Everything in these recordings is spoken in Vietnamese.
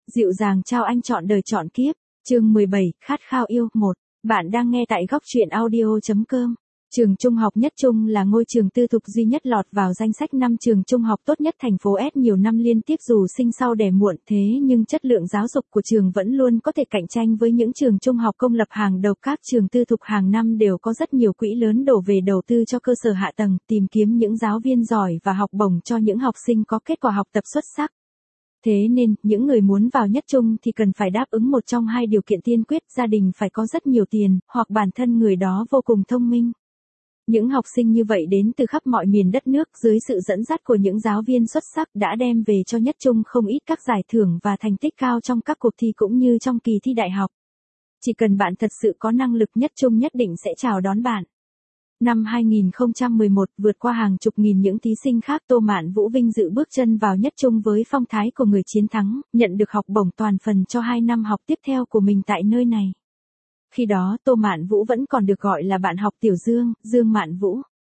Dịu dàng trao anh trọn đời trọn kiếp. Chương 17, khát khao yêu 1. Bạn đang nghe tại góc truyện audio.com. Trường Trung học Nhất Trung là ngôi trường tư thục duy nhất lọt vào danh sách 5 trường trung học tốt nhất thành phố S nhiều năm liên tiếp dù sinh sau đẻ muộn, thế nhưng chất lượng giáo dục của trường vẫn luôn có thể cạnh tranh với những trường trung học công lập hàng đầu. Các trường tư thục hàng năm đều có rất nhiều quỹ lớn đổ về đầu tư cho cơ sở hạ tầng, tìm kiếm những giáo viên giỏi và học bổng cho những học sinh có kết quả học tập xuất sắc. Thế nên, những người muốn vào Nhất Trung thì cần phải đáp ứng một trong hai điều kiện tiên quyết: gia đình phải có rất nhiều tiền, hoặc bản thân người đó vô cùng thông minh. Những học sinh như vậy đến từ khắp mọi miền đất nước, dưới sự dẫn dắt của những giáo viên xuất sắc đã đem về cho Nhất Trung không ít các giải thưởng và thành tích cao trong các cuộc thi cũng như trong kỳ thi đại học. Chỉ cần bạn thật sự có năng lực, Nhất Trung nhất định sẽ chào đón bạn. Năm 2011, vượt qua hàng chục nghìn những thí sinh khác, Tô Mạn Vũ vinh dự bước chân vào Nhất Trung với phong thái của người chiến thắng, nhận được học bổng toàn phần cho 2 năm học tiếp theo của mình tại nơi này. Khi đó Tô Mạn Vũ vẫn còn được gọi là bạn học Tiểu Dương, Dương Mạn Vũ.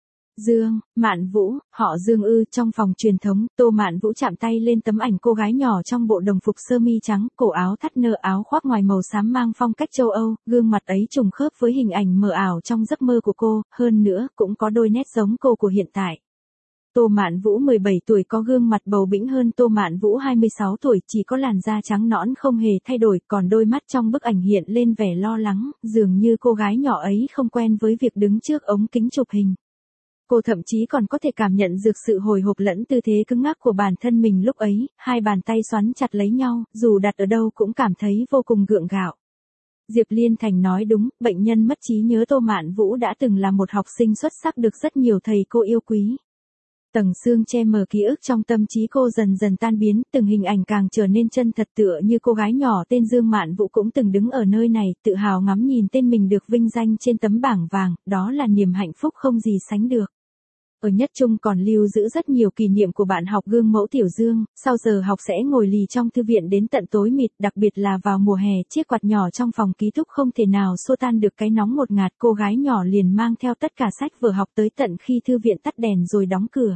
Dương, Mạn Vũ, họ Dương ư? Trong phòng truyền thống, Tô Mạn Vũ chạm tay lên tấm ảnh cô gái nhỏ trong bộ đồng phục sơ mi trắng, cổ áo thắt nơ, áo khoác ngoài màu xám mang phong cách châu Âu, gương mặt ấy trùng khớp với hình ảnh mờ ảo trong giấc mơ của cô, hơn nữa cũng có đôi nét giống cô của hiện tại. Tô Mạn Vũ 17 tuổi có gương mặt bầu bĩnh hơn Tô Mạn Vũ 26 tuổi, chỉ có làn da trắng nõn không hề thay đổi, còn đôi mắt trong bức ảnh hiện lên vẻ lo lắng, dường như cô gái nhỏ ấy không quen với việc đứng trước ống kính chụp hình. Cô thậm chí còn có thể cảm nhận được sự hồi hộp lẫn tư thế cứng ngắc của bản thân mình lúc ấy, hai bàn tay xoắn chặt lấy nhau, dù đặt ở đâu cũng cảm thấy vô cùng gượng gạo. Diệp Liên Thành nói đúng, bệnh nhân mất trí nhớ Tô Mạn Vũ đã từng là một học sinh xuất sắc được rất nhiều thầy cô yêu quý. Tầng xương che mờ ký ức trong tâm trí cô dần dần tan biến, từng hình ảnh càng trở nên chân thật, tựa như cô gái nhỏ tên Dương Mạn Vũ cũng từng đứng ở nơi này, tự hào ngắm nhìn tên mình được vinh danh trên tấm bảng vàng, đó là niềm hạnh phúc không gì sánh được. Ở Nhất Trung còn lưu giữ rất nhiều kỷ niệm của bạn học gương mẫu Tiểu Dương, sau giờ học sẽ ngồi lì trong thư viện đến tận tối mịt, đặc biệt là vào mùa hè, chiếc quạt nhỏ trong phòng ký túc không thể nào xua tan được cái nóng ngột ngạt, cô gái nhỏ liền mang theo tất cả sách vở học tới tận khi thư viện tắt đèn rồi đóng cửa.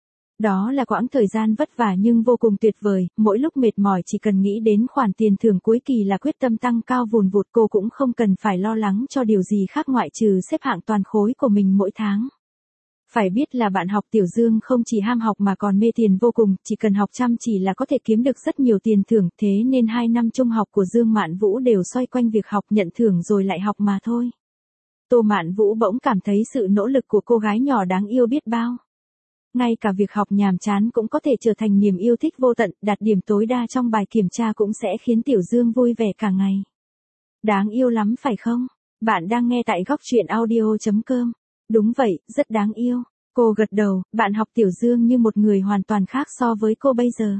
Đó là quãng thời gian vất vả nhưng vô cùng tuyệt vời, mỗi lúc mệt mỏi chỉ cần nghĩ đến khoản tiền thưởng cuối kỳ là quyết tâm tăng cao vùn vụt, cô cũng không cần phải lo lắng cho điều gì khác ngoại trừ xếp hạng toàn khối của mình mỗi tháng. Phải biết là bạn học Tiểu Dương không chỉ ham học mà còn mê tiền vô cùng, chỉ cần học chăm chỉ là có thể kiếm được rất nhiều tiền thưởng, thế nên 2 năm trung học của Dương Mạn Vũ đều xoay quanh việc học, nhận thưởng rồi lại học mà thôi. Tô Mạn Vũ bỗng cảm thấy sự nỗ lực của cô gái nhỏ đáng yêu biết bao. Ngay cả việc học nhàm chán cũng có thể trở thành niềm yêu thích vô tận, đạt điểm tối đa trong bài kiểm tra cũng sẽ khiến Tiểu Dương vui vẻ cả ngày. Đáng yêu lắm phải không? Bạn đang nghe tại góc truyện audio.com. Đúng vậy, rất đáng yêu. Cô gật đầu, bạn học Tiểu Dương như một người hoàn toàn khác so với cô bây giờ.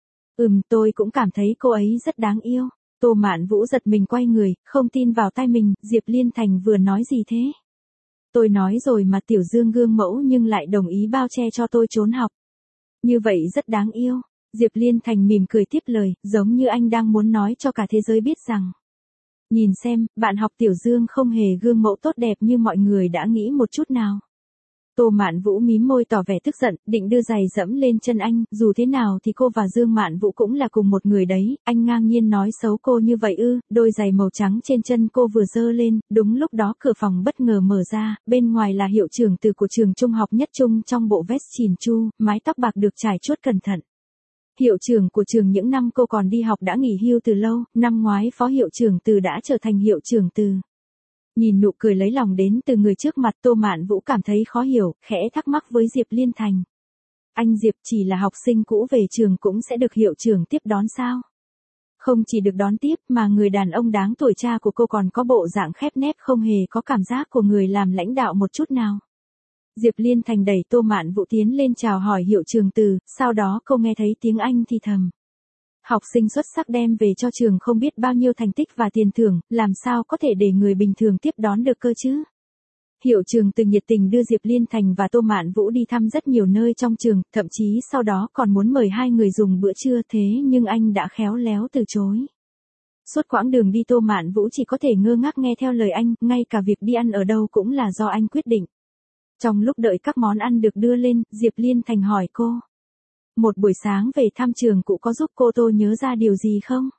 Tôi cũng cảm thấy cô ấy rất đáng yêu. Tô Mạn Vũ giật mình quay người, không tin vào tai mình, Diệp Liên Thành vừa nói gì thế? Tôi nói rồi mà, Tiểu Dương gương mẫu nhưng lại đồng ý bao che cho tôi trốn học. Như vậy rất đáng yêu. Diệp Liên Thành mỉm cười tiếp lời, giống như anh đang muốn nói cho cả thế giới biết rằng. Nhìn xem, bạn học Tiểu Dương không hề gương mẫu tốt đẹp như mọi người đã nghĩ một chút nào. Tô Mạn Vũ mím môi tỏ vẻ tức giận, định đưa giày dẫm lên chân anh, dù thế nào thì cô và Dương Mạn Vũ cũng là cùng một người đấy, anh ngang nhiên nói xấu cô như vậy ư? Đôi giày màu trắng trên chân cô vừa giơ lên, đúng lúc đó cửa phòng bất ngờ mở ra, bên ngoài là hiệu trưởng từ của trường trung học Nhất Trung trong bộ vest chỉn chu, mái tóc bạc được trải chuốt cẩn thận. Hiệu trưởng của trường những năm cô còn đi học đã nghỉ hưu từ lâu, năm ngoái phó hiệu trưởng Từ đã trở thành hiệu trưởng Từ. Nhìn nụ cười lấy lòng đến từ người trước mặt, Tô Mạn Vũ cảm thấy khó hiểu, khẽ thắc mắc với Diệp Liên Thành. Anh Diệp, chỉ là học sinh cũ về trường cũng sẽ được hiệu trưởng tiếp đón sao? Không chỉ được đón tiếp mà người đàn ông đáng tuổi cha của cô còn có bộ dạng khép nép không hề có cảm giác của người làm lãnh đạo một chút nào. Diệp Liên Thành đẩy Tô Mạn Vũ tiến lên chào hỏi hiệu trưởng Từ, sau đó cô nghe thấy tiếng anh thì thầm. Học sinh xuất sắc đem về cho trường không biết bao nhiêu thành tích và tiền thưởng, làm sao có thể để người bình thường tiếp đón được cơ chứ? Hiệu trưởng Từ nhiệt tình đưa Diệp Liên Thành và Tô Mạn Vũ đi thăm rất nhiều nơi trong trường, thậm chí sau đó còn muốn mời hai người dùng bữa trưa, thế nhưng anh đã khéo léo từ chối. Suốt quãng đường đi Tô Mạn Vũ chỉ có thể ngơ ngác nghe theo lời anh, ngay cả việc đi ăn ở đâu cũng là do anh quyết định. Trong lúc đợi các món ăn được đưa lên, Diệp Liên Thành hỏi cô. Một buổi sáng về thăm trường cũ có giúp cô Tô nhớ ra điều gì không?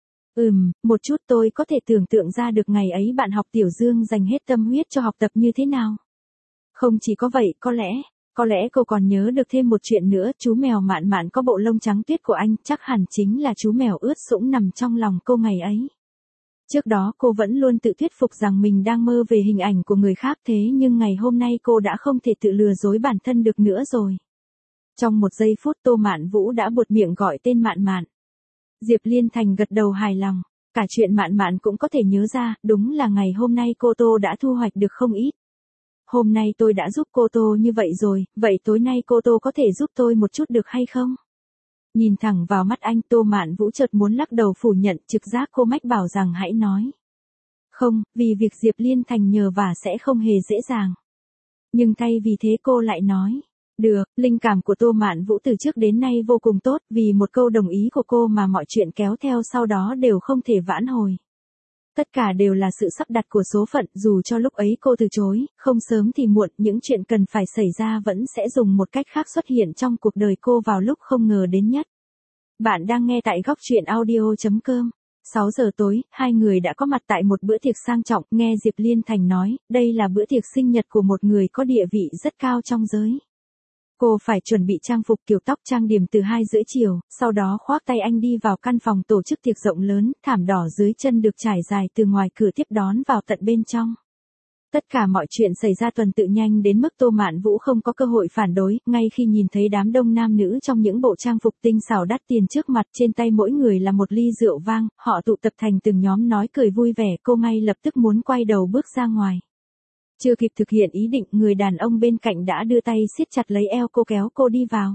Một chút tôi có thể tưởng tượng ra được ngày ấy bạn học Tiểu Dương dành hết tâm huyết cho học tập như thế nào. Không chỉ có vậy, có lẽ cô còn nhớ được thêm một chuyện nữa, chú mèo Mạn Mạn có bộ lông trắng tuyết của anh, chắc hẳn chính là chú mèo ướt sũng nằm trong lòng cô ngày ấy. Trước đó cô vẫn luôn tự thuyết phục rằng mình đang mơ về hình ảnh của người khác, thế nhưng ngày hôm nay cô đã không thể tự lừa dối bản thân được nữa rồi. Trong một giây phút Tô Mạn Vũ đã buột miệng gọi tên Mạn Mạn. Diệp Liên Thành gật đầu hài lòng, cả chuyện Mạn Mạn cũng có thể nhớ ra, đúng là ngày hôm nay cô Tô đã thu hoạch được không ít. Hôm nay tôi đã giúp cô Tô như vậy rồi, vậy tối nay cô Tô có thể giúp tôi một chút được hay không? Nhìn thẳng vào mắt anh, Tô Mạn Vũ chợt muốn lắc đầu phủ nhận, trực giác cô mách bảo rằng hãy nói. Không, vì việc Diệp Liên Thành nhờ vả sẽ không hề dễ dàng. Nhưng thay vì thế cô lại nói. Được, linh cảm của Tô Mạn Vũ từ trước đến nay vô cùng tốt, vì một câu đồng ý của cô mà mọi chuyện kéo theo sau đó đều không thể vãn hồi. Tất cả đều là sự sắp đặt của số phận, dù cho lúc ấy cô từ chối, không sớm thì muộn, những chuyện cần phải xảy ra vẫn sẽ dùng một cách khác xuất hiện trong cuộc đời cô vào lúc không ngờ đến nhất. Bạn đang nghe tại góc truyện audio.com. 6 giờ tối, hai người đã có mặt tại một bữa tiệc sang trọng, nghe Diệp Liên Thành nói, đây là bữa tiệc sinh nhật của một người có địa vị rất cao trong giới. Cô phải chuẩn bị trang phục kiểu tóc trang điểm từ 2:30 chiều, sau đó khoác tay anh đi vào căn phòng tổ chức tiệc rộng lớn, thảm đỏ dưới chân được trải dài từ ngoài cửa tiếp đón vào tận bên trong. Tất cả mọi chuyện xảy ra tuần tự nhanh đến mức Tô Mạn Vũ không có cơ hội phản đối, ngay khi nhìn thấy đám đông nam nữ trong những bộ trang phục tinh xảo đắt tiền trước mặt, trên tay mỗi người là một ly rượu vang, họ tụ tập thành từng nhóm nói cười vui vẻ, cô ngay lập tức muốn quay đầu bước ra ngoài. Chưa kịp thực hiện ý định, người đàn ông bên cạnh đã đưa tay siết chặt lấy eo cô kéo cô đi vào.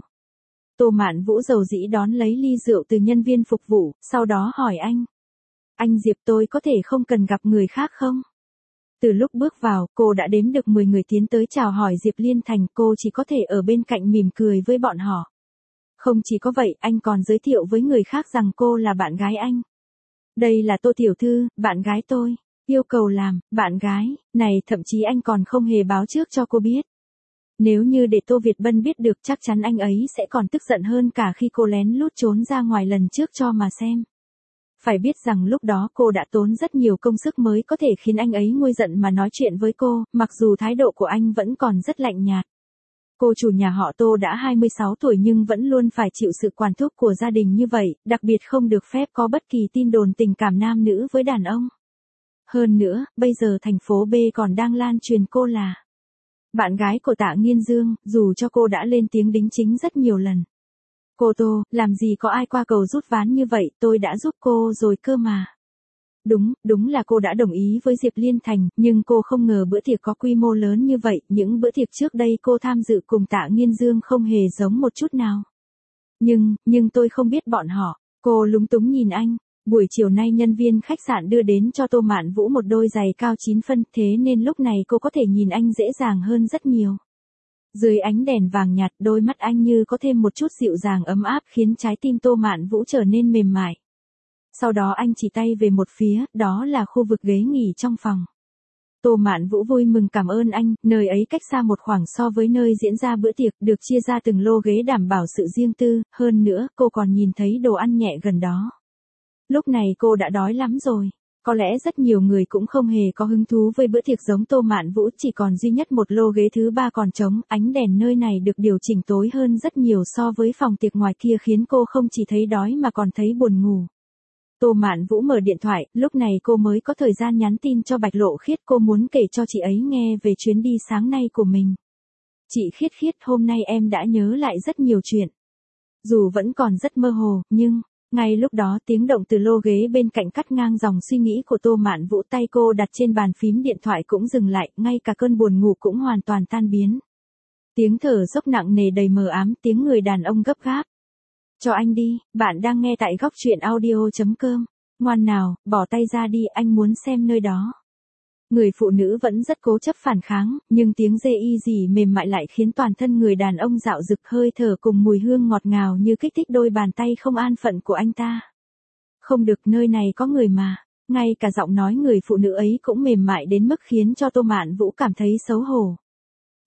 Tô Mạn Vũ dầu dĩ đón lấy ly rượu từ nhân viên phục vụ, sau đó hỏi anh. Anh Diệp, tôi có thể không cần gặp người khác không? Từ lúc bước vào, cô đã đếm được 10 người tiến tới chào hỏi Diệp Liên Thành, cô chỉ có thể ở bên cạnh mỉm cười với bọn họ. Không chỉ có vậy, anh còn giới thiệu với người khác rằng cô là bạn gái anh. Đây là Tô tiểu thư, bạn gái tôi. Yêu cầu làm, bạn gái, này thậm chí anh còn không hề báo trước cho cô biết. Nếu như để Tô Việt Bân biết được chắc chắn anh ấy sẽ còn tức giận hơn cả khi cô lén lút trốn ra ngoài lần trước cho mà xem. Phải biết rằng lúc đó cô đã tốn rất nhiều công sức mới có thể khiến anh ấy nguôi giận mà nói chuyện với cô, mặc dù thái độ của anh vẫn còn rất lạnh nhạt. Cô chủ nhà họ Tô đã 26 tuổi nhưng vẫn luôn phải chịu sự quản thúc của gia đình như vậy, đặc biệt không được phép có bất kỳ tin đồn tình cảm nam nữ với đàn ông. Hơn nữa, bây giờ thành phố B còn đang lan truyền cô là bạn gái của Tạ Nghiên Dương, dù cho cô đã lên tiếng đính chính rất nhiều lần. Cô Tô, làm gì có ai qua cầu rút ván như vậy, tôi đã giúp cô rồi cơ mà. Đúng là cô đã đồng ý với Diệp Liên Thành, nhưng cô không ngờ bữa tiệc có quy mô lớn như vậy, những bữa tiệc trước đây cô tham dự cùng Tạ Nghiên Dương không hề giống một chút nào. Nhưng tôi không biết bọn họ, cô lúng túng nhìn anh. Buổi chiều nay nhân viên khách sạn đưa đến cho Tô Mạn Vũ một đôi giày cao 9 phân, thế nên lúc này cô có thể nhìn anh dễ dàng hơn rất nhiều. Dưới ánh đèn vàng nhạt, đôi mắt anh như có thêm một chút dịu dàng ấm áp khiến trái tim Tô Mạn Vũ trở nên mềm mại. Sau đó anh chỉ tay về một phía, đó là khu vực ghế nghỉ trong phòng. Tô Mạn Vũ vui mừng cảm ơn anh, nơi ấy cách xa một khoảng so với nơi diễn ra bữa tiệc, được chia ra từng lô ghế đảm bảo sự riêng tư, hơn nữa, cô còn nhìn thấy đồ ăn nhẹ gần đó. Lúc này cô đã đói lắm rồi. Có lẽ rất nhiều người cũng không hề có hứng thú với bữa tiệc giống Tô Mạn Vũ, chỉ còn duy nhất một lô ghế thứ 3 còn trống, ánh đèn nơi này được điều chỉnh tối hơn rất nhiều so với phòng tiệc ngoài kia khiến cô không chỉ thấy đói mà còn thấy buồn ngủ. Tô Mạn Vũ mở điện thoại, lúc này cô mới có thời gian nhắn tin cho Bạch Lộ Khiết, cô muốn kể cho chị ấy nghe về chuyến đi sáng nay của mình. Chị Khiết, hôm nay em đã nhớ lại rất nhiều chuyện. Dù vẫn còn rất mơ hồ, nhưng ngay lúc đó tiếng động từ lô ghế bên cạnh cắt ngang dòng suy nghĩ của Tô Mạn Vũ, tay cô đặt trên bàn phím điện thoại cũng dừng lại, ngay cả cơn buồn ngủ cũng hoàn toàn tan biến. Tiếng thở dốc nặng nề đầy mờ ám, tiếng người đàn ông gấp gáp. Cho anh đi, bạn đang nghe tại góc truyện audio.com. Ngoan nào, bỏ tay ra đi, anh muốn xem nơi đó. Người phụ nữ vẫn rất cố chấp phản kháng, nhưng tiếng dê y dì mềm mại lại khiến toàn thân người đàn ông dạo dực, hơi thở cùng mùi hương ngọt ngào như kích thích đôi bàn tay không an phận của anh ta. Không được, nơi này có người mà. Ngay cả giọng nói người phụ nữ ấy cũng mềm mại đến mức khiến cho Tô Mạn Vũ cảm thấy xấu hổ.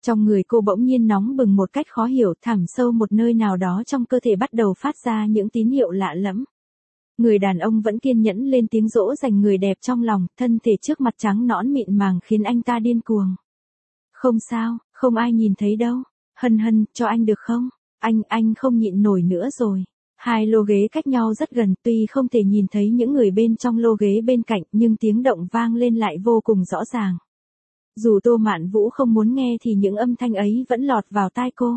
Trong người cô bỗng nhiên nóng bừng một cách khó hiểu, thẳm sâu một nơi nào đó trong cơ thể bắt đầu phát ra những tín hiệu lạ lẫm. Người đàn ông vẫn kiên nhẫn lên tiếng dỗ dành người đẹp trong lòng, thân thể trước mặt trắng nõn mịn màng khiến anh ta điên cuồng. Không sao, không ai nhìn thấy đâu. Hân hân, cho anh được không? Anh không nhịn nổi nữa rồi. Hai lô ghế cách nhau rất gần, tuy không thể nhìn thấy những người bên trong lô ghế bên cạnh, nhưng tiếng động vang lên lại vô cùng rõ ràng. Dù Tô Mạn Vũ không muốn nghe thì những âm thanh ấy vẫn lọt vào tai cô.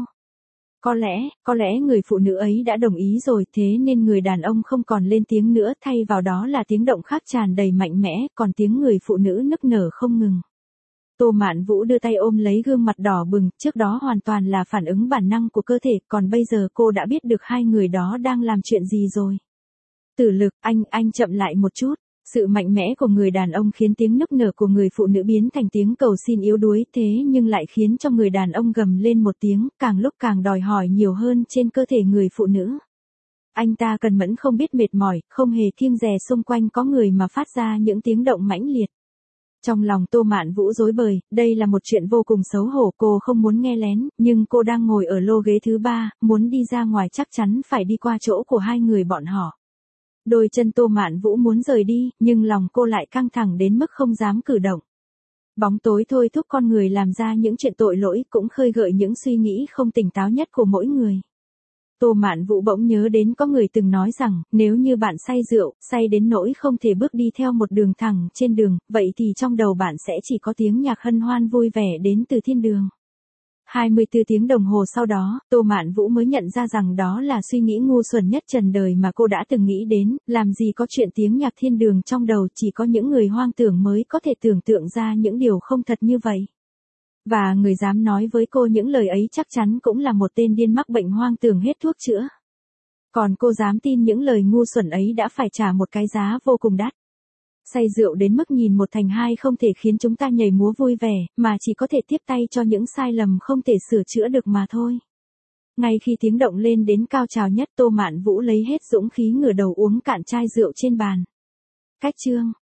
Có lẽ người phụ nữ ấy đã đồng ý rồi, thế nên người đàn ông không còn lên tiếng nữa, thay vào đó là tiếng động khác tràn đầy mạnh mẽ, còn tiếng người phụ nữ nức nở không ngừng. Tô Mạn Vũ đưa tay ôm lấy gương mặt đỏ bừng, trước đó hoàn toàn là phản ứng bản năng của cơ thể, còn bây giờ cô đã biết được hai người đó đang làm chuyện gì rồi. Tử Lực, anh chậm lại một chút. Sự mạnh mẽ của người đàn ông khiến tiếng nức nở của người phụ nữ biến thành tiếng cầu xin yếu đuối, thế nhưng lại khiến cho người đàn ông gầm lên một tiếng, càng lúc càng đòi hỏi nhiều hơn trên cơ thể người phụ nữ. Anh ta cần mẫn không biết mệt mỏi, không hề kiêng dè xung quanh có người mà phát ra những tiếng động mãnh liệt. Trong lòng Tô Mạn Vũ rối bời, đây là một chuyện vô cùng xấu hổ, cô không muốn nghe lén, nhưng cô đang ngồi ở lô ghế thứ 3, muốn đi ra ngoài chắc chắn phải đi qua chỗ của hai người bọn họ. Đôi chân Tô Mạn Vũ muốn rời đi, nhưng lòng cô lại căng thẳng đến mức không dám cử động. Bóng tối thôi thúc con người làm ra những chuyện tội lỗi, cũng khơi gợi những suy nghĩ không tỉnh táo nhất của mỗi người. Tô Mạn Vũ bỗng nhớ đến có người từng nói rằng, nếu như bạn say rượu, say đến nỗi không thể bước đi theo một đường thẳng trên đường, vậy thì trong đầu bạn sẽ chỉ có tiếng nhạc hân hoan vui vẻ đến từ thiên đường. 24 tiếng đồng hồ sau đó, Tô Mạn Vũ mới nhận ra rằng đó là suy nghĩ ngu xuẩn nhất trần đời mà cô đã từng nghĩ đến, làm gì có chuyện tiếng nhạc thiên đường trong đầu, chỉ có những người hoang tưởng mới có thể tưởng tượng ra những điều không thật như vậy. Và người dám nói với cô những lời ấy chắc chắn cũng là một tên điên mắc bệnh hoang tưởng hết thuốc chữa. Còn cô dám tin những lời ngu xuẩn ấy đã phải trả một cái giá vô cùng đắt. Say rượu đến mức nhìn một thành hai không thể khiến chúng ta nhảy múa vui vẻ, mà chỉ có thể tiếp tay cho những sai lầm không thể sửa chữa được mà thôi. Ngay khi tiếng động lên đến cao trào nhất, Tô Mạn Vũ lấy hết dũng khí ngửa đầu uống cạn chai rượu trên bàn. Cách chương